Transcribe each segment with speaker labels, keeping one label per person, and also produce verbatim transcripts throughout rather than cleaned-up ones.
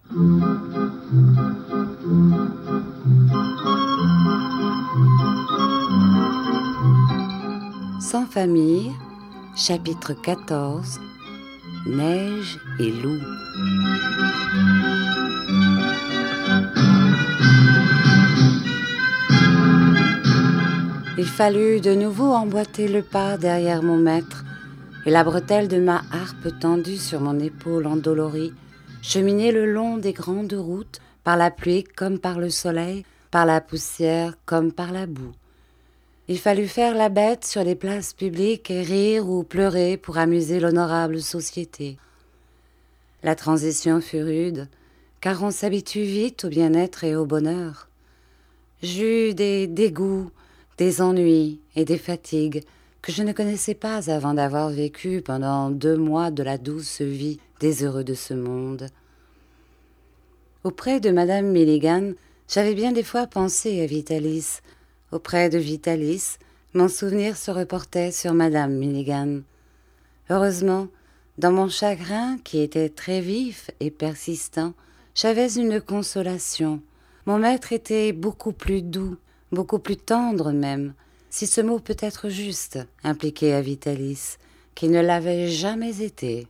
Speaker 1: Sans famille, chapitre quatorze, Neige et loup. Il fallut de nouveau emboîter le pas derrière mon maître, et la bretelle de ma harpe tendue sur mon épaule endolorie, cheminer le long des grandes routes, par la pluie comme par le soleil, par la poussière comme par la boue. Il fallut faire la bête sur les places publiques et rire ou pleurer pour amuser l'honorable société. La transition fut rude, car on s'habitue vite au bien-être et au bonheur. J'eus des dégoûts, des ennuis et des fatigues que je ne connaissais pas avant d'avoir vécu pendant deux mois de la douce vie des heureux de ce monde. Auprès de Madame Milligan, j'avais bien des fois pensé à Vitalis. Auprès de Vitalis, mon souvenir se reportait sur Madame Milligan. Heureusement, dans mon chagrin, qui était très vif et persistant, j'avais une consolation. Mon maître était beaucoup plus doux, beaucoup plus tendre même, si ce mot peut être juste, impliqué à Vitalis, qui ne l'avait jamais été.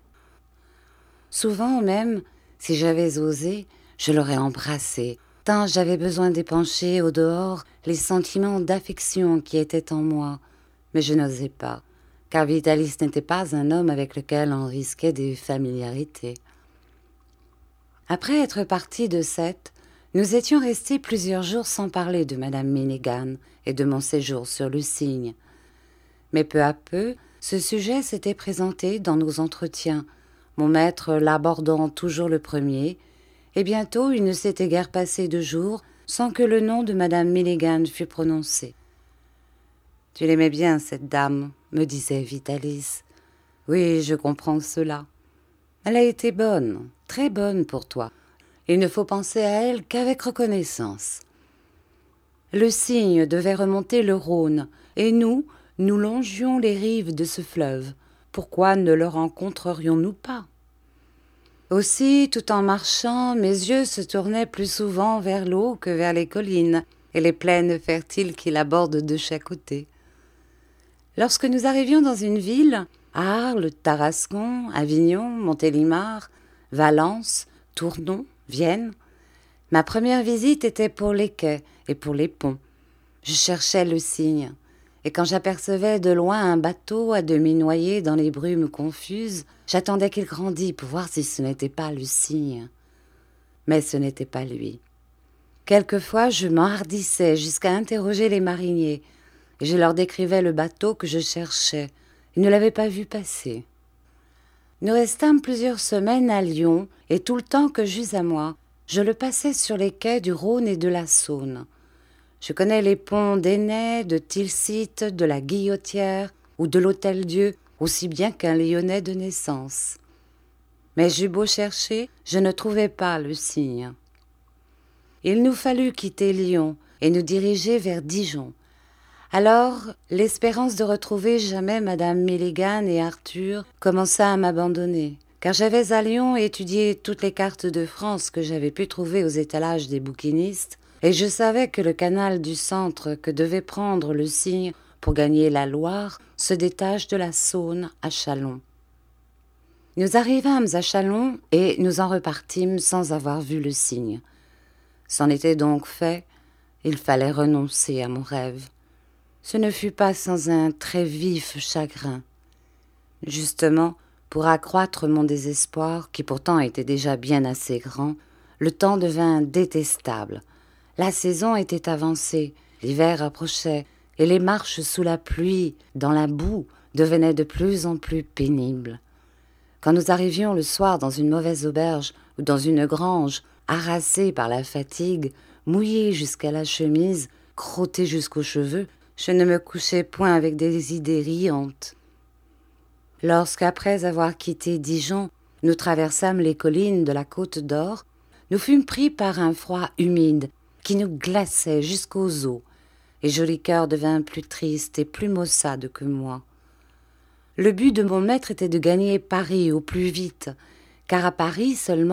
Speaker 1: Souvent même, si j'avais osé, je l'aurais embrassé, tant j'avais besoin d'épancher au dehors les sentiments d'affection qui étaient en moi. Mais je n'osais pas, car Vitalis n'était pas un homme avec lequel on risquait des familiarités. Après être partis de Sète, nous étions restés plusieurs jours sans parler de Madame Milligan et de mon séjour sur le Cygne. Mais peu à peu, ce sujet s'était présenté dans nos entretiens, mon maître l'abordant toujours le premier, et bientôt il ne s'était guère passé de jours sans que le nom de Madame Milligan fût prononcé. « Tu l'aimais bien, cette dame, » me disait Vitalis. « Oui, je comprends cela. Elle a été bonne, très bonne pour toi. Il ne faut penser à elle qu'avec reconnaissance. » Le Cygne devait remonter le Rhône, et nous, nous longions les rives de ce fleuve. Pourquoi ne le rencontrerions-nous pas ? Aussi, tout en marchant, mes yeux se tournaient plus souvent vers l'eau que vers les collines et les plaines fertiles qui l'abordent de chaque côté. Lorsque nous arrivions dans une ville, Arles, Tarascon, Avignon, Montélimar, Valence, Tournon, Vienne, ma première visite était pour les quais et pour les ponts. Je cherchais le Cygne, et quand j'apercevais de loin un bateau à demi noyé dans les brumes confuses, j'attendais qu'il grandît pour voir si ce n'était pas le Cygne. Mais ce n'était pas lui. Quelquefois, je m'enhardissais jusqu'à interroger les mariniers, et je leur décrivais le bateau que je cherchais. Ils ne l'avaient pas vu passer. Nous restâmes plusieurs semaines à Lyon, et tout le temps que j'eus à moi, je le passais sur les quais du Rhône et de la Saône. Je connais les ponts d'Énée, de Tilsitt, de la Guillotière ou de l'Hôtel-Dieu aussi bien qu'un Lyonnais de naissance. Mais j'eus beau chercher, je ne trouvais pas le Cygne. Il nous fallut quitter Lyon et nous diriger vers Dijon. Alors, l'espérance de retrouver jamais Madame Milligan et Arthur commença à m'abandonner, car j'avais à Lyon étudié toutes les cartes de France que j'avais pu trouver aux étalages des bouquinistes, et je savais que le canal du centre que devait prendre le Cygne pour gagner la Loire se détache de la Saône à Châlons. Nous arrivâmes à Châlons et nous en repartîmes sans avoir vu le Cygne. C'en était donc fait, il fallait renoncer à mon rêve. Ce ne fut pas sans un très vif chagrin. Justement, pour accroître mon désespoir, qui pourtant était déjà bien assez grand, le temps devint détestable. La saison était avancée, l'hiver approchait, et les marches sous la pluie, dans la boue, devenaient de plus en plus pénibles. Quand nous arrivions le soir dans une mauvaise auberge ou dans une grange, harassés par la fatigue, mouillés jusqu'à la chemise, crottés jusqu'aux cheveux, je ne me couchais point avec des idées riantes. Lorsqu'après avoir quitté Dijon, nous traversâmes les collines de la Côte d'Or, nous fûmes pris par un froid humide qui nous glaçait jusqu'aux os, et Jolicoeur devint plus triste et plus maussade que moi. Le but de mon maître était de gagner Paris au plus vite, car à Paris seulement,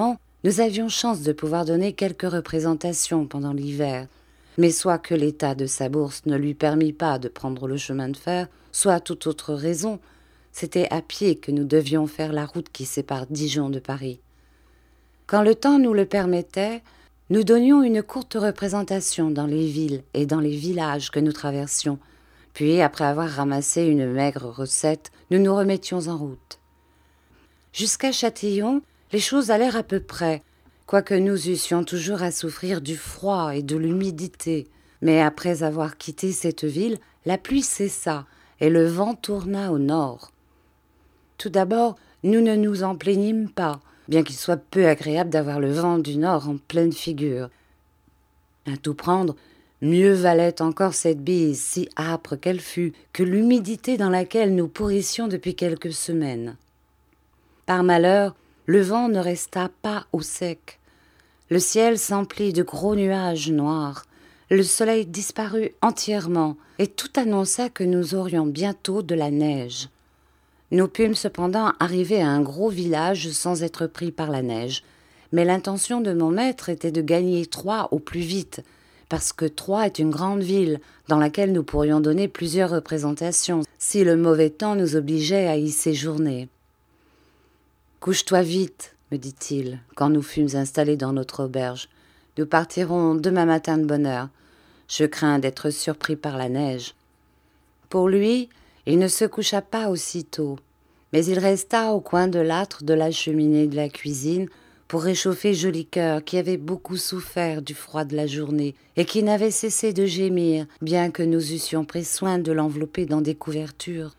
Speaker 1: nous avions chance de pouvoir donner quelques représentations pendant l'hiver, mais soit que l'état de sa bourse ne lui permit pas de prendre le chemin de fer, soit toute autre raison, c'était à pied que nous devions faire la route qui sépare Dijon de Paris. Quand le temps nous le permettait, nous donnions une courte représentation dans les villes et dans les villages que nous traversions, puis après avoir ramassé une maigre recette, nous nous remettions en route. Jusqu'à Châtillon, les choses allèrent à peu près, quoique nous eussions toujours à souffrir du froid et de l'humidité. Mais après avoir quitté cette ville, la pluie cessa et le vent tourna au nord. Tout d'abord, nous ne nous en plaignîmes pas, bien qu'il soit peu agréable d'avoir le vent du nord en pleine figure. À tout prendre, mieux valait encore cette bise, si âpre qu'elle fût, que l'humidité dans laquelle nous pourrissions depuis quelques semaines. Par malheur, le vent ne resta pas au sec. Le ciel s'emplit de gros nuages noirs, le soleil disparut entièrement, et tout annonça que nous aurions bientôt de la neige. Nous pûmes cependant arriver à un gros village sans être pris par la neige, mais l'intention de mon maître était de gagner Troyes au plus vite, parce que Troyes est une grande ville dans laquelle nous pourrions donner plusieurs représentations, si le mauvais temps nous obligeait à y séjourner. « Couche-toi vite, me dit-il, quand nous fûmes installés dans notre auberge. Nous partirons demain matin de bonne heure. Je crains d'être surpris par la neige. » Pour lui, il ne se coucha pas aussitôt, mais il resta au coin de l'âtre de la cheminée de la cuisine pour réchauffer Jolicoeur, qui avait beaucoup souffert du froid de la journée et qui n'avait cessé de gémir, bien que nous eussions pris soin de l'envelopper dans des couvertures.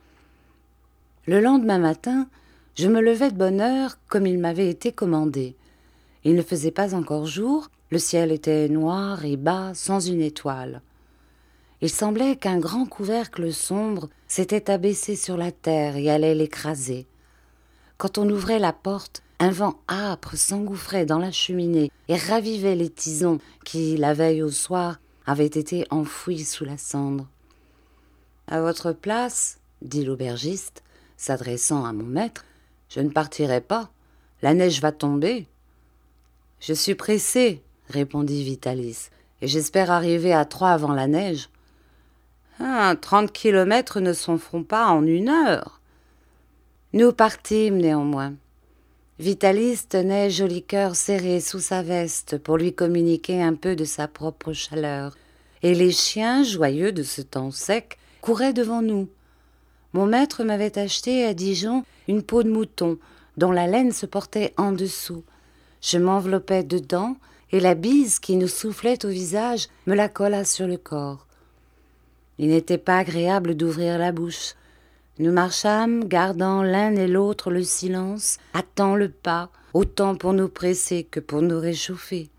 Speaker 1: Le lendemain matin, je me levai de bonne heure comme il m'avait été commandé. Il ne faisait pas encore jour, le ciel était noir et bas, sans une étoile. Il semblait qu'un grand couvercle sombre s'était abaissé sur la terre et allait l'écraser. Quand on ouvrait la porte, un vent âpre s'engouffrait dans la cheminée et ravivait les tisons qui, la veille au soir, avaient été enfouis sous la cendre. « À votre place, dit l'aubergiste, s'adressant à mon maître, je ne partirai pas. La neige va tomber. »« Je suis pressé, répondit Vitalis, et j'espère arriver à Troyes avant la neige. »« Ah, trente kilomètres ne s'en font pas en une heure. » Nous partîmes néanmoins. Vitalis tenait Jolicoeur serré sous sa veste pour lui communiquer un peu de sa propre chaleur, et les chiens, joyeux de ce temps sec, couraient devant nous. Mon maître m'avait acheté à Dijon une peau de mouton dont la laine se portait en dessous. Je m'enveloppais dedans et la bise qui nous soufflait au visage me la colla sur le corps. Il n'était pas agréable d'ouvrir la bouche. Nous marchâmes, gardant l'un et l'autre le silence, hâtant le pas, autant pour nous presser que pour nous réchauffer.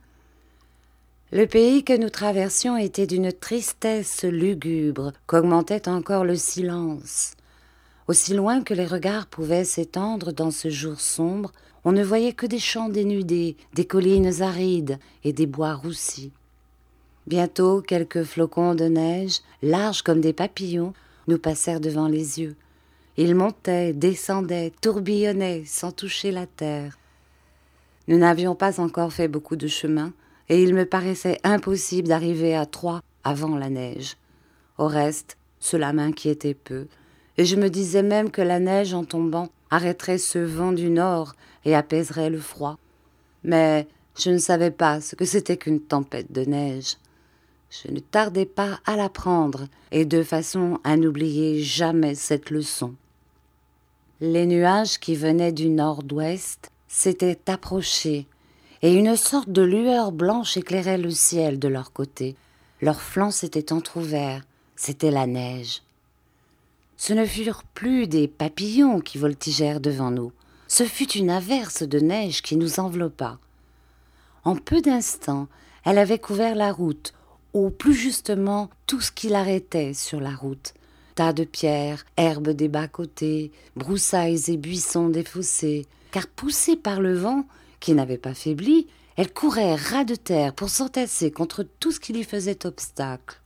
Speaker 1: Le pays que nous traversions était d'une tristesse lugubre qu'augmentait encore le silence. Aussi loin que les regards pouvaient s'étendre dans ce jour sombre, on ne voyait que des champs dénudés, des collines arides et des bois roussis. Bientôt, quelques flocons de neige, larges comme des papillons, nous passèrent devant les yeux. Ils montaient, descendaient, tourbillonnaient sans toucher la terre. Nous n'avions pas encore fait beaucoup de chemin, et il me paraissait impossible d'arriver à Troyes avant la neige. Au reste, cela m'inquiétait peu, et je me disais même que la neige, en tombant, arrêterait ce vent du nord et apaiserait le froid. Mais je ne savais pas ce que c'était qu'une tempête de neige. Je ne tardai pas à l'apprendre, et de façon à n'oublier jamais cette leçon. Les nuages qui venaient du nord-ouest s'étaient approchés, et une sorte de lueur blanche éclairait le ciel de leur côté. Leurs flancs s'étaient entr'ouverts, c'était la neige. Ce ne furent plus des papillons qui voltigèrent devant nous, ce fut une averse de neige qui nous enveloppa. En peu d'instants, elle avait couvert la route, ou plus justement tout ce qui l'arrêtait sur la route. Tas de pierres, herbes des bas-côtés, broussailles et buissons des fossés, car poussée par le vent, qui n'avait pas faibli, elle courait ras de terre pour s'entasser contre tout ce qui lui faisait obstacle.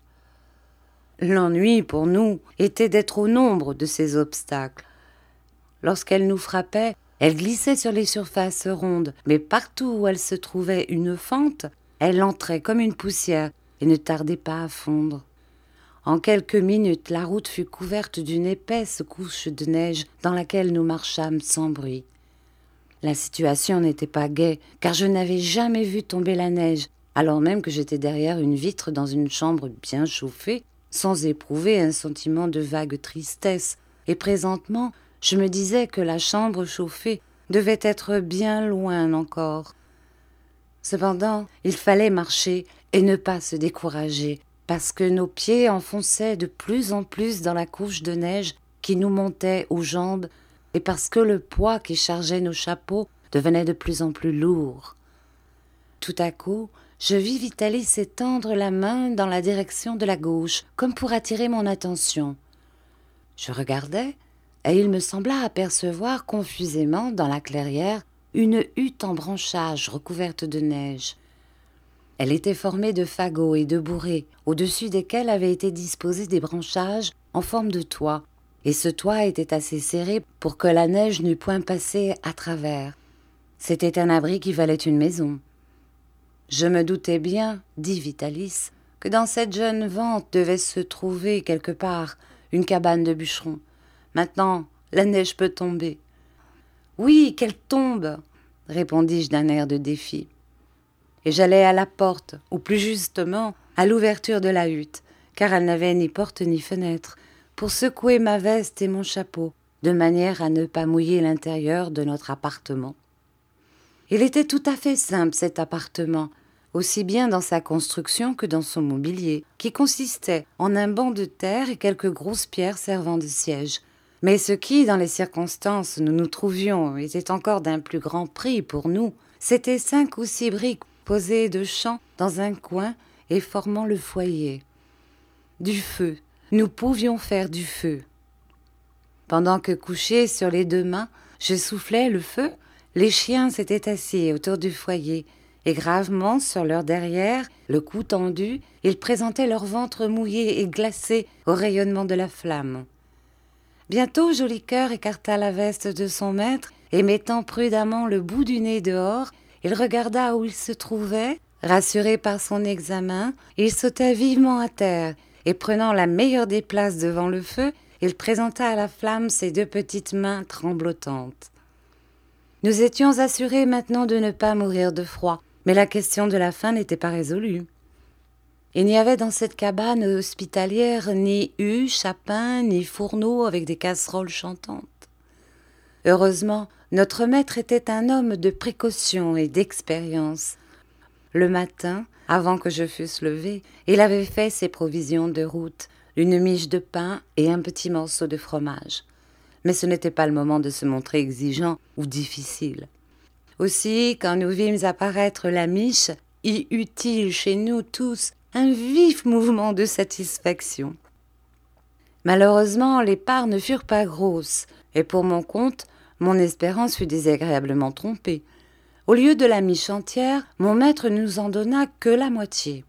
Speaker 1: L'ennui pour nous était d'être au nombre de ces obstacles. Lorsqu'elle nous frappait, Elle glissait sur les surfaces rondes, mais partout où elle se trouvait une fente, elle entrait comme une poussière et ne tardait pas à fondre. En quelques minutes, la route fut couverte d'une épaisse couche de neige dans laquelle nous marchâmes sans bruit. La situation n'était pas gaie, car je n'avais jamais vu tomber la neige, alors même que j'étais derrière une vitre dans une chambre bien chauffée, sans éprouver un sentiment de vague tristesse. Et présentement, je me disais que la chambre chauffée devait être bien loin encore. Cependant, il fallait marcher et ne pas se décourager, parce que nos pieds enfonçaient de plus en plus dans la couche de neige qui nous montait aux jambes, et parce que le poids qui chargeait nos chapeaux devenait de plus en plus lourd. Tout à coup, je vis Vitalis étendre la main dans la direction de la gauche, comme pour attirer mon attention. Je regardai, et il me sembla apercevoir confusément dans la clairière une hutte en branchages recouverte de neige. Elle était formée de fagots et de bourrées, au-dessus desquels avaient été disposés des branchages en forme de toit, et ce toit était assez serré pour que la neige n'eût point passé à travers. C'était un abri qui valait une maison. Je me doutais bien, dit Vitalis, que dans cette jeune vente devait se trouver quelque part une cabane de bûcheron. Maintenant, la neige peut tomber. Oui, qu'elle tombe, répondis-je d'un air de défi. Et j'allai à la porte, ou plus justement à l'ouverture de la hutte, car elle n'avait ni porte ni fenêtre, pour secouer ma veste et mon chapeau, de manière à ne pas mouiller l'intérieur de notre appartement. Il était tout à fait simple, cet appartement, aussi bien dans sa construction que dans son mobilier, qui consistait en un banc de terre et quelques grosses pierres servant de siège. Mais ce qui, dans les circonstances où nous nous trouvions, était encore d'un plus grand prix pour nous, c'étaient cinq ou six briques posées de champ dans un coin et formant le foyer. Du feu, nous pouvions faire du feu. Pendant que couché sur les deux mains, je soufflais le feu, les chiens s'étaient assis autour du foyer, et gravement sur leur derrière, le cou tendu, ils présentaient leur ventre mouillé et glacé au rayonnement de la flamme. Bientôt, Joli Cœur écarta la veste de son maître, et mettant prudemment le bout du nez dehors, il regarda où il se trouvait. Rassuré par son examen, il sauta vivement à terre, et prenant la meilleure des places devant le feu, il présenta à la flamme ses deux petites mains tremblotantes. Nous étions assurés maintenant de ne pas mourir de froid, mais la question de la faim n'était pas résolue. Il n'y avait dans cette cabane hospitalière ni huche, chapin, ni fourneau avec des casseroles chantantes. Heureusement, notre maître était un homme de précaution et d'expérience. Le matin, avant que je fusse levé, il avait fait ses provisions de route, une miche de pain et un petit morceau de fromage. Mais ce n'était pas le moment de se montrer exigeant ou difficile. Aussi, quand nous vîmes apparaître la miche, y eut-il chez nous tous un vif mouvement de satisfaction. Malheureusement, les parts ne furent pas grosses, et pour mon compte, mon espérance fut désagréablement trompée. Au lieu de la miche entière, mon maître ne nous en donna que la moitié.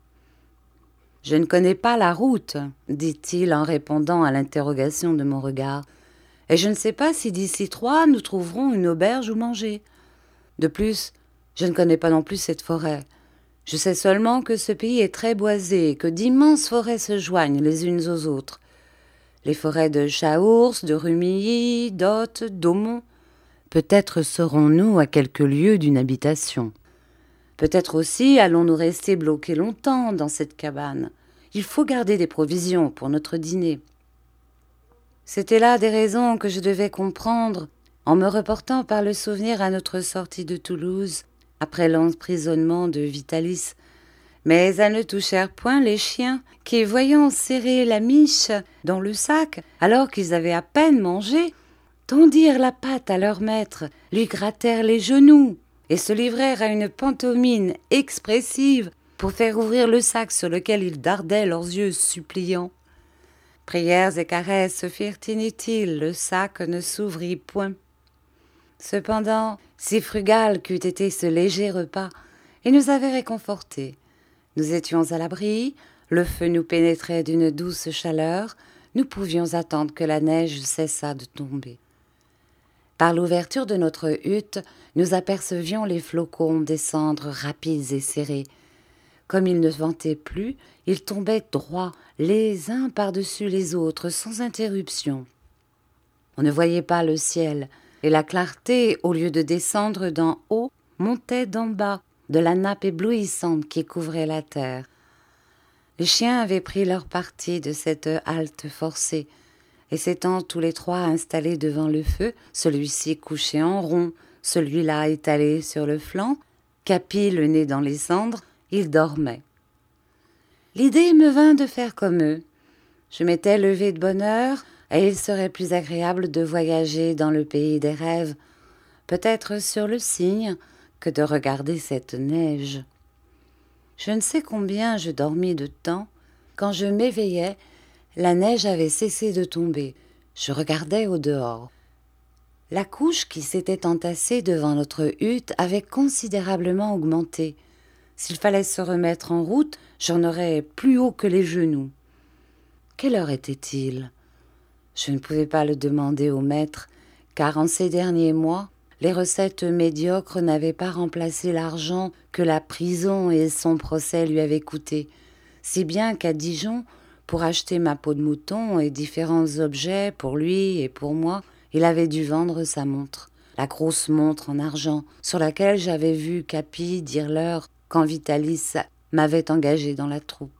Speaker 1: « Je ne connais pas la route, » dit-il en répondant à l'interrogation de mon regard, « et je ne sais pas si d'ici trois nous trouverons une auberge où manger. De plus, je ne connais pas non plus cette forêt. Je sais seulement que ce pays est très boisé et que d'immenses forêts se joignent les unes aux autres. Les forêts de Chaours, de Rumilly, d'Othe, d'Aumont. Peut-être serons-nous à quelques lieues d'une habitation. Peut-être aussi allons-nous rester bloqués longtemps dans cette cabane. Il faut garder des provisions pour notre dîner. » C'étaient là des raisons que je devais comprendre en me reportant par le souvenir à notre sortie de Toulouse, après l'emprisonnement de Vitalis. Mais elles ne touchèrent point les chiens, qui, voyant serrer la miche dans le sac, alors qu'ils avaient à peine mangé, tendirent la patte à leur maître, lui grattèrent les genoux et se livrèrent à une pantomime expressive pour faire ouvrir le sac sur lequel ils dardaient leurs yeux suppliants. Prières et caresses se firent inutiles, le sac ne s'ouvrit point. Cependant, si frugal qu'eût été ce léger repas, il nous avait réconfortés. Nous étions à l'abri, le feu nous pénétrait d'une douce chaleur, nous pouvions attendre que la neige cessât de tomber. Par l'ouverture de notre hutte, nous apercevions les flocons descendre rapides et serrés. Comme il ne ventait plus, ils tombaient droits, les uns par-dessus les autres, sans interruption. On ne voyait pas le ciel, et la clarté, au lieu de descendre d'en haut, montait d'en bas, de la nappe éblouissante qui couvrait la terre. Les chiens avaient pris leur parti de cette halte forcée, et s'étant tous les trois installés devant le feu, celui-ci couché en rond, celui-là étalé sur le flanc, Capi le nez dans les cendres, ils dormaient. L'idée me vint de faire comme eux. Je m'étais levée de bonne heure, et il serait plus agréable de voyager dans le pays des rêves, peut-être sur le Cygne, que de regarder cette neige. Je ne sais combien je dormis de temps. Quand je m'éveillai, la neige avait cessé de tomber. Je regardais au dehors. La couche qui s'était entassée devant notre hutte avait considérablement augmenté. S'il fallait se remettre en route, j'en aurais plus haut que les genoux. Quelle heure était-il ? Je ne pouvais pas le demander au maître, car en ces derniers mois, les recettes médiocres n'avaient pas remplacé l'argent que la prison et son procès lui avaient coûté, si bien qu'à Dijon, pour acheter ma peau de mouton et différents objets pour lui et pour moi, il avait dû vendre sa montre, la grosse montre en argent, sur laquelle j'avais vu Capi dire l'heure quand Vitalis m'avait engagé dans la troupe.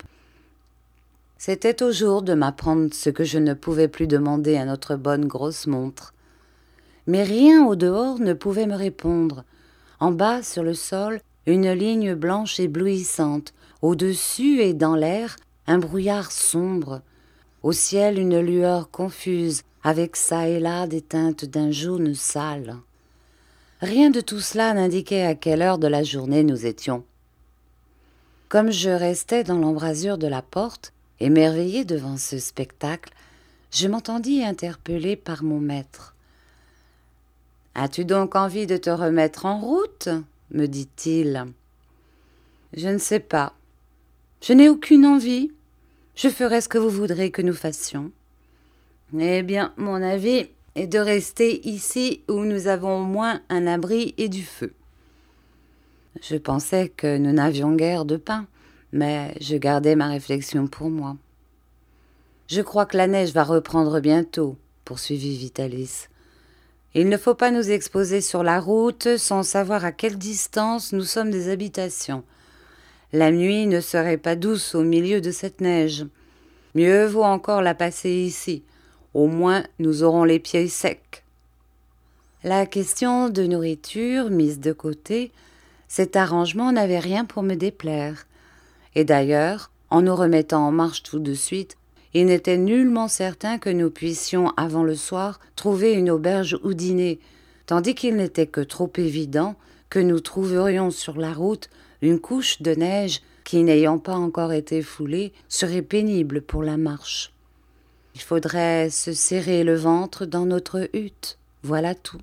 Speaker 1: C'était au jour de m'apprendre ce que je ne pouvais plus demander à notre bonne grosse montre. Mais rien au dehors ne pouvait me répondre. En bas, sur le sol, une ligne blanche éblouissante. Au-dessus et dans l'air, un brouillard sombre. Au ciel, une lueur confuse, avec çà et là des teintes d'un jaune sale. Rien de tout cela n'indiquait à quelle heure de la journée nous étions. Comme je restais dans l'embrasure de la porte, émerveillé devant ce spectacle, je m'entendis interpeller par mon maître. « As-tu donc envie de te remettre en route ?» me dit-il. « Je ne sais pas. Je n'ai aucune envie. Je ferai ce que vous voudrez que nous fassions. » « Eh bien, mon avis est de rester ici où nous avons au moins un abri et du feu. » Je pensais que nous n'avions guère de pain, mais je gardais ma réflexion pour moi. « Je crois que la neige va reprendre bientôt, » poursuivit Vitalis. « Il ne faut pas nous exposer sur la route sans savoir à quelle distance nous sommes des habitations. La nuit ne serait pas douce au milieu de cette neige. Mieux vaut encore la passer ici. Au moins, nous aurons les pieds secs. » La question de nourriture mise de côté, cet arrangement n'avait rien pour me déplaire. Et d'ailleurs, en nous remettant en marche tout de suite, il n'était nullement certain que nous puissions, avant le soir, trouver une auberge où dîner, tandis qu'il n'était que trop évident que nous trouverions sur la route une couche de neige qui, n'ayant pas encore été foulée, serait pénible pour la marche. Il faudrait se serrer le ventre dans notre hutte, voilà tout.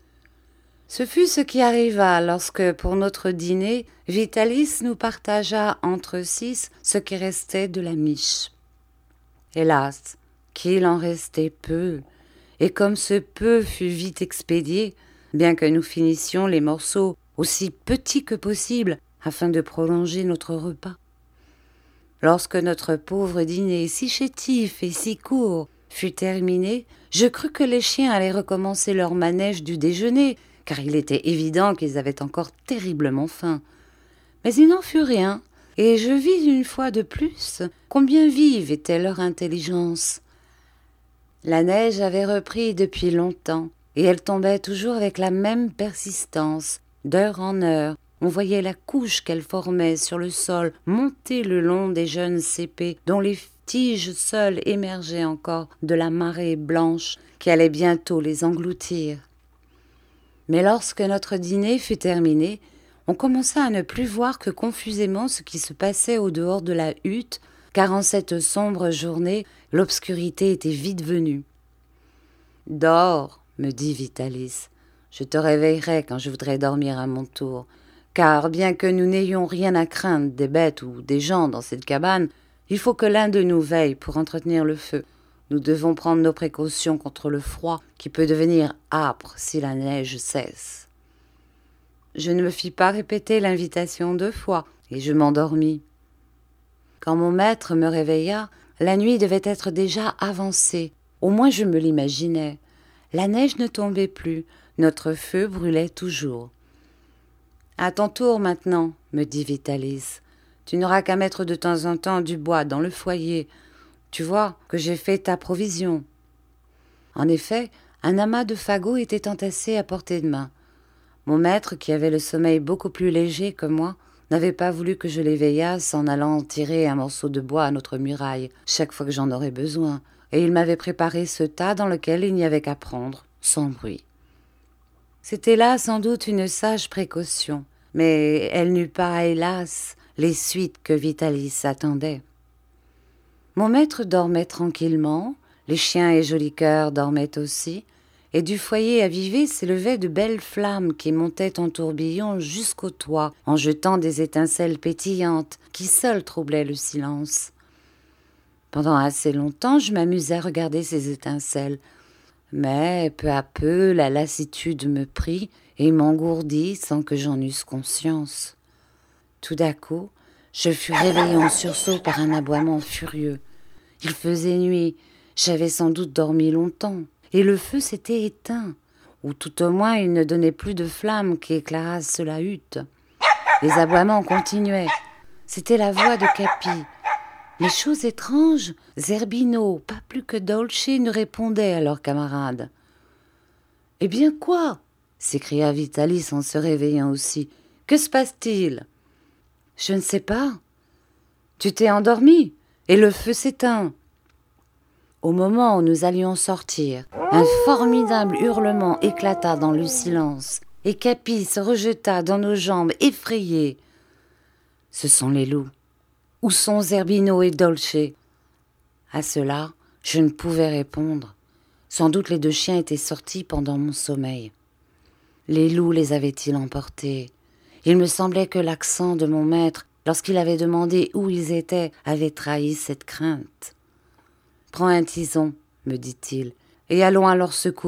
Speaker 1: Ce fut ce qui arriva lorsque, pour notre dîner, Vitalis nous partagea entre six ce qui restait de la miche. Hélas, qu'il en restait peu, et comme ce peu fut vite expédié, bien que nous finissions les morceaux aussi petits que possible afin de prolonger notre repas. Lorsque notre pauvre dîner si chétif et si court fut terminé, je crus que les chiens allaient recommencer leur manège du déjeuner, car il était évident qu'ils avaient encore terriblement faim. Mais il n'en fut rien, et je vis une fois de plus combien vive était leur intelligence. La neige avait repris depuis longtemps, et elle tombait toujours avec la même persistance, d'heure en heure. On voyait la couche qu'elle formait sur le sol monter le long des jeunes cépées, dont les tiges seules émergeaient encore de la marée blanche qui allait bientôt les engloutir. Mais lorsque notre dîner fut terminé, on commença à ne plus voir que confusément ce qui se passait au dehors de la hutte, car en cette sombre journée, l'obscurité était vite venue. « Dors, » me dit Vitalis, « je te réveillerai quand je voudrais dormir à mon tour. » Car bien que nous n'ayons rien à craindre des bêtes ou des gens dans cette cabane, il faut que l'un de nous veille pour entretenir le feu. Nous devons prendre nos précautions contre le froid qui peut devenir âpre si la neige cesse. » Je ne me fis pas répéter l'invitation deux fois et je m'endormis. Quand mon maître me réveilla, la nuit devait être déjà avancée. Au moins je me l'imaginais. La neige ne tombait plus, notre feu brûlait toujours. « À ton tour maintenant, » me dit Vitalis. « Tu n'auras qu'à mettre de temps en temps du bois dans le foyer. Tu vois que j'ai fait ta provision. » En effet, un amas de fagots était entassé à portée de main. Mon maître, qui avait le sommeil beaucoup plus léger que moi, n'avait pas voulu que je l'éveillasse en allant tirer un morceau de bois à notre muraille, chaque fois que j'en aurais besoin, et il m'avait préparé ce tas dans lequel il n'y avait qu'à prendre, sans bruit. C'était là sans doute une sage précaution, mais elle n'eut pas, hélas, les suites que Vitalis attendait. Mon maître dormait tranquillement, les chiens et Joli-Cœur dormaient aussi, et du foyer avivé s'élevaient de belles flammes qui montaient en tourbillon jusqu'au toit, en jetant des étincelles pétillantes qui seules troublaient le silence. Pendant assez longtemps, je m'amusais à regarder ces étincelles, mais peu à peu la lassitude me prit et m'engourdit sans que j'en eusse conscience. Tout d'un coup, je fus réveillée en sursaut par un aboiement furieux. Il faisait nuit, j'avais sans doute dormi longtemps, et le feu s'était éteint, ou tout au moins il ne donnait plus de flamme qui éclairasse la hutte. Les aboiements continuaient. C'était la voix de Capi. Mais chose étrange, Zerbino, pas plus que Dolce, ne répondait à leurs camarades. « Eh bien quoi ?» s'écria Vitalis en se réveillant aussi. « Que se passe-t-il ?»« Je ne sais pas. Tu t'es endormi et le feu s'éteint. » Au moment où nous allions sortir, un formidable hurlement éclata dans le silence et Capi se rejeta dans nos jambes effrayé. « Ce sont les loups. Où sont Zerbino et Dolce ?» À cela, je ne pouvais répondre. Sans doute les deux chiens étaient sortis pendant mon sommeil. Les loups les avaient-ils emportés? Il me semblait que l'accent de mon maître, lorsqu'il avait demandé où ils étaient, avait trahi cette crainte. « Prends un tison, » me dit-il, « et allons à leur secours. »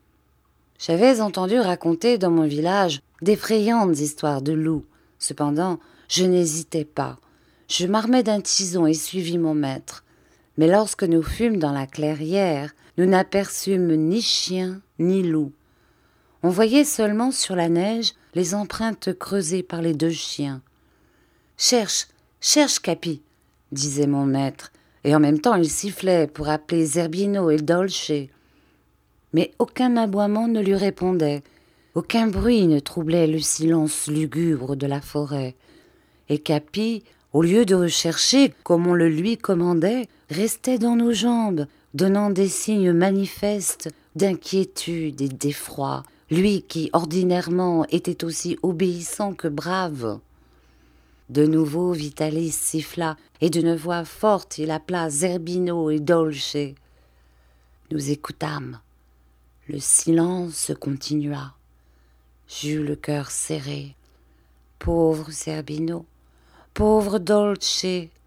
Speaker 1: J'avais entendu raconter dans mon village d'effrayantes histoires de loups. Cependant, je n'hésitais pas. Je m'armai d'un tison et suivis mon maître. Mais lorsque nous fûmes dans la clairière, nous n'aperçûmes ni chien ni loup. On voyait seulement sur la neige les empreintes creusées par les deux chiens. « Cherche, cherche, Capi !» disait mon maître, et en même temps il sifflait pour appeler Zerbino et Dolce. Mais aucun aboiement ne lui répondait, aucun bruit ne troublait le silence lugubre de la forêt. Et Capi, au lieu de rechercher comme on le lui commandait, restait dans nos jambes, donnant des signes manifestes d'inquiétude et d'effroi, lui qui ordinairement était aussi obéissant que brave. De nouveau Vitalis siffla, et d'une voix forte il appela Zerbino et Dolce. Nous écoutâmes. Le silence continua. J'eus le cœur serré. Pauvre Zerbino, pauvre Dolce.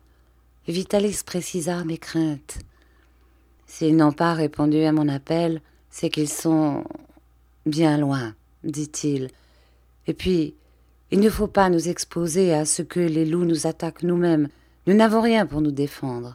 Speaker 1: Vitalis précisa mes craintes. S'ils n'ont pas répondu à mon appel, c'est qu'ils sont bien loin, dit-il. Et puis, il ne faut pas nous exposer à ce que les loups nous attaquent nous-mêmes. Nous n'avons rien pour nous défendre.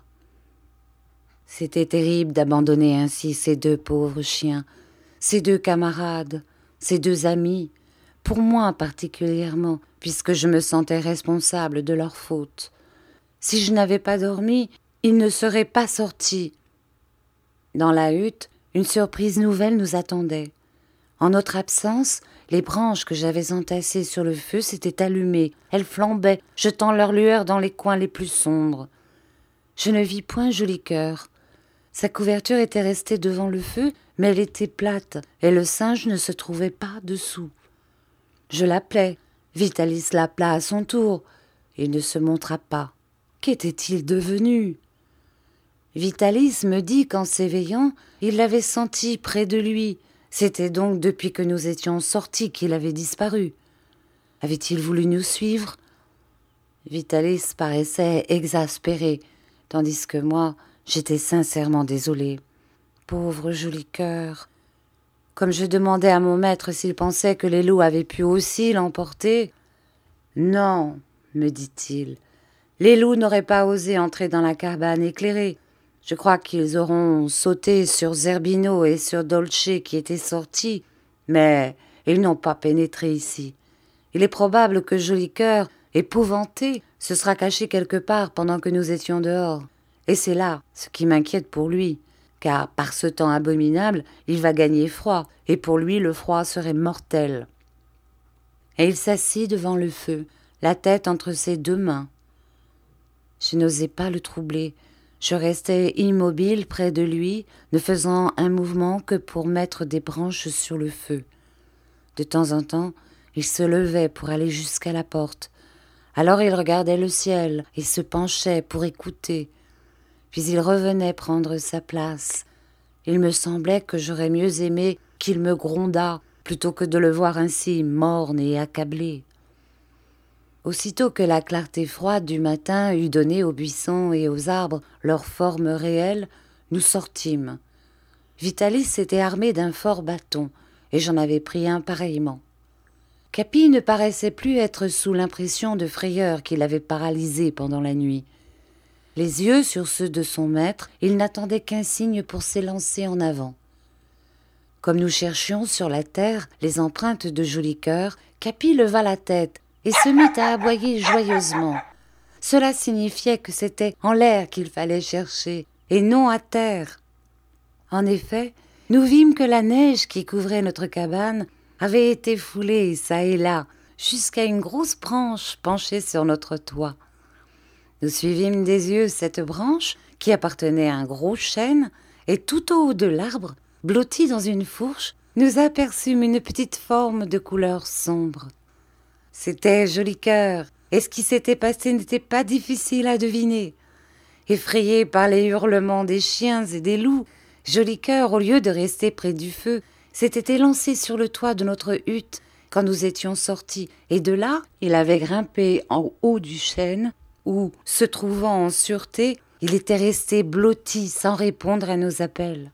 Speaker 1: C'était terrible d'abandonner ainsi ces deux pauvres chiens, ces deux camarades, ces deux amis, pour moi particulièrement, puisque je me sentais responsable de leur faute. Si je n'avais pas dormi, ils ne seraient pas sortis. Dans la hutte, une surprise nouvelle nous attendait. En notre absence, les branches que j'avais entassées sur le feu s'étaient allumées. Elles flambaient, jetant leur lueur dans les coins les plus sombres. Je ne vis point Joli-Cœur. Sa couverture était restée devant le feu, mais elle était plate, et le singe ne se trouvait pas dessous. Je l'appelai. Vitalis l'appela à son tour. Il ne se montra pas. Qu'était-il devenu? Vitalis me dit qu'en s'éveillant, il l'avait senti près de lui. C'était donc depuis que nous étions sortis qu'il avait disparu. Avait-il voulu nous suivre? Vitalis paraissait exaspéré, tandis que moi, J'étais sincèrement désolée. Pauvre joli cœur. Comme je demandais à mon maître s'il pensait que les loups avaient pu aussi l'emporter. Non, me dit-il, les loups n'auraient pas osé entrer dans la cabane éclairée. Je crois qu'ils auront sauté sur Zerbino et sur Dolce qui étaient sortis, mais ils n'ont pas pénétré ici. Il est probable que Joli Cœur, épouvanté, se sera caché quelque part pendant que nous étions dehors. Et c'est là ce qui m'inquiète pour lui, car par ce temps abominable, il va gagner froid, et pour lui le froid serait mortel. Et il s'assit devant le feu, la tête entre ses deux mains. Je n'osais pas le troubler. Je restais immobile près de lui, ne faisant un mouvement que pour mettre des branches sur le feu. De temps en temps, il se levait pour aller jusqu'à la porte. Alors il regardait le ciel et se penchait pour écouter. Puis il revenait prendre sa place. Il me semblait que j'aurais mieux aimé qu'il me grondât plutôt que de le voir ainsi morne et accablé. Aussitôt que la clarté froide du matin eut donné aux buissons et aux arbres leur forme réelle, nous sortîmes. Vitalis s'était armé d'un fort bâton, et j'en avais pris un pareillement. Capi ne paraissait plus être sous l'impression de frayeur qui l'avait paralysé pendant la nuit. Les yeux sur ceux de son maître, il n'attendait qu'un signe pour s'élancer en avant. Comme nous cherchions sur la terre les empreintes de Joli Cœur, Capi leva la tête et se mit à aboyer joyeusement. Cela signifiait que c'était en l'air qu'il fallait chercher, et non à terre. En effet, nous vîmes que la neige qui couvrait notre cabane avait été foulée çà et là, jusqu'à une grosse branche penchée sur notre toit. Nous suivîmes des yeux cette branche, qui appartenait à un gros chêne, et tout au haut de l'arbre, blotti dans une fourche, nous aperçûmes une petite forme de couleur sombre. C'était Joli Cœur, et ce qui s'était passé n'était pas difficile à deviner. Effrayé par les hurlements des chiens et des loups, Joli Cœur, au lieu de rester près du feu, s'était élancé sur le toit de notre hutte quand nous étions sortis, et de là, il avait grimpé en haut du chêne, où, se trouvant en sûreté, il était resté blotti sans répondre à nos appels.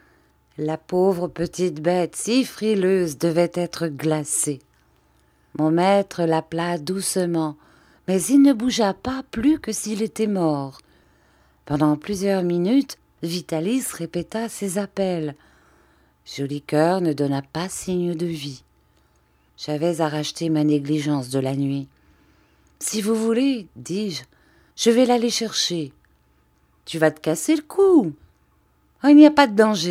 Speaker 1: La pauvre petite bête, si frileuse, devait être glacée. Mon maître l'appela doucement, mais il ne bougea pas plus que s'il était mort. Pendant plusieurs minutes, Vitalis répéta ses appels. Joli Cœur ne donna pas signe de vie. J'avais à racheter ma négligence de la nuit. « Si vous voulez, dis-je, je vais l'aller chercher. »« Tu vas te casser le cou. »« Oh, il n'y a pas de danger. »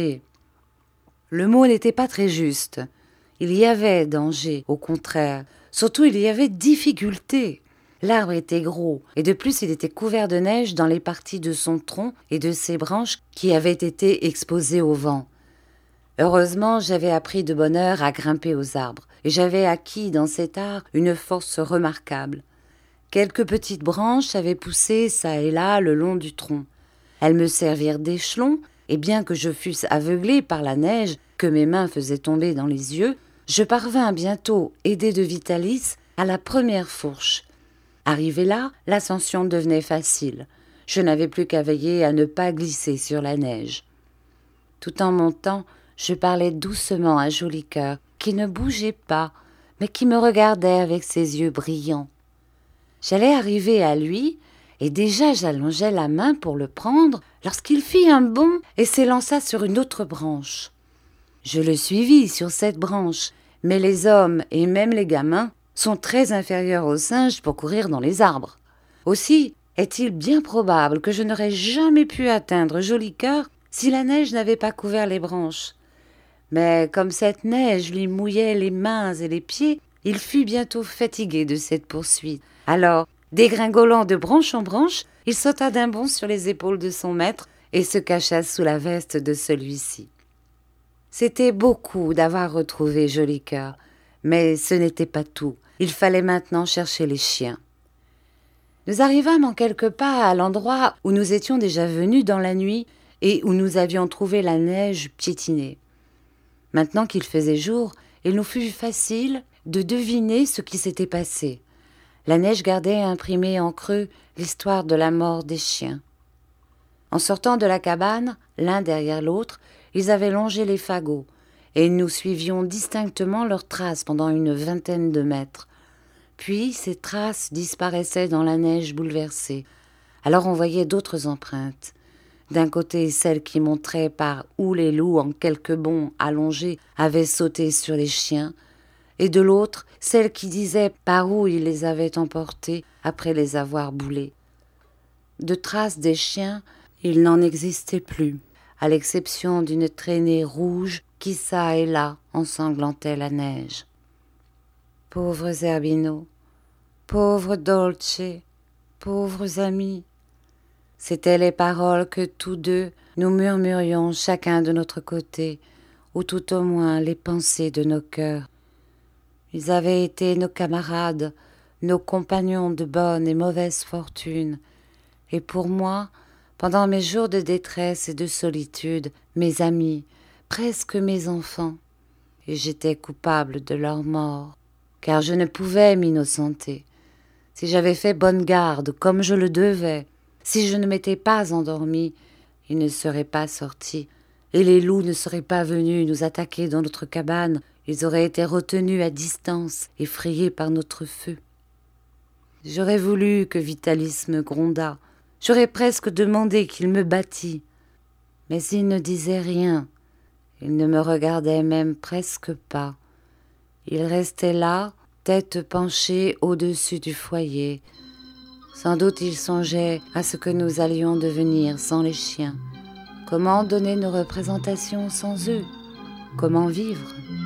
Speaker 1: Le mot n'était pas très juste. Il y avait danger, au contraire. Surtout, il y avait difficulté. L'arbre était gros, et de plus il était couvert de neige dans les parties de son tronc et de ses branches qui avaient été exposées au vent. Heureusement, j'avais appris de bonne heure à grimper aux arbres, et j'avais acquis dans cet art une force remarquable. Quelques petites branches avaient poussé çà et là le long du tronc. Elles me servirent d'échelon, et bien que je fusse aveuglé par la neige que mes mains faisaient tomber dans les yeux, je parvins bientôt, aidé de Vitalis, à la première fourche. Arrivé là, l'ascension devenait facile. Je n'avais plus qu'à veiller à ne pas glisser sur la neige. Tout en montant, je parlais doucement à Joli Cœur, qui ne bougeait pas, mais qui me regardait avec ses yeux brillants. J'allais arriver à lui, et déjà j'allongeais la main pour le prendre, lorsqu'il fit un bond et s'élança sur une autre branche. Je le suivis sur cette branche, mais les hommes et même les gamins sont très inférieurs aux singes pour courir dans les arbres. Aussi est-il bien probable que je n'aurais jamais pu atteindre Joli Cœur si la neige n'avait pas couvert les branches. Mais comme cette neige lui mouillait les mains et les pieds, il fut bientôt fatigué de cette poursuite. Alors, dégringolant de branche en branche, il sauta d'un bond sur les épaules de son maître et se cacha sous la veste de celui-ci. C'était beaucoup d'avoir retrouvé Joli Cœur, mais ce n'était pas tout. Il fallait maintenant chercher les chiens. Nous arrivâmes en quelques pas à l'endroit où nous étions déjà venus dans la nuit et où nous avions trouvé la neige piétinée. Maintenant qu'il faisait jour, il nous fut facile de deviner ce qui s'était passé. La neige gardait imprimée en creux l'histoire de la mort des chiens. En sortant de la cabane, l'un derrière l'autre, ils avaient longé les fagots, et nous suivions distinctement leurs traces pendant une vingtaine de mètres. Puis ces traces disparaissaient dans la neige bouleversée. Alors on voyait d'autres empreintes. D'un côté, celles qui montraient par où les loups, en quelques bonds allongés, avaient sauté sur les chiens, et de l'autre, celles qui disaient par où ils les avaient emportés après les avoir boulés. De traces des chiens, il n'en existait plus, à l'exception d'une traînée rouge qui çà et là ensanglantait la neige. Pauvres Zerbino, pauvres Dolce, pauvres amis, c'étaient les paroles que tous deux nous murmurions chacun de notre côté, ou tout au moins les pensées de nos cœurs. Ils avaient été nos camarades, nos compagnons de bonne et mauvaise fortune, et pour moi, pendant mes jours de détresse et de solitude, mes amis, presque mes enfants, et j'étais coupable de leur mort, car je ne pouvais m'innocenter. Si j'avais fait bonne garde comme je le devais, si je ne m'étais pas endormi, ils ne seraient pas sortis, et les loups ne seraient pas venus nous attaquer dans notre cabane, ils auraient été retenus à distance, effrayés par notre feu. J'aurais voulu que Vitalis me grondât, j'aurais presque demandé qu'il me battît, mais il ne disait rien, il ne me regardait même presque pas. Il restait là, tête penchée au-dessus du foyer. Sans doute il songeait à ce que nous allions devenir sans les chiens. Comment donner nos représentations sans eux? Comment vivre?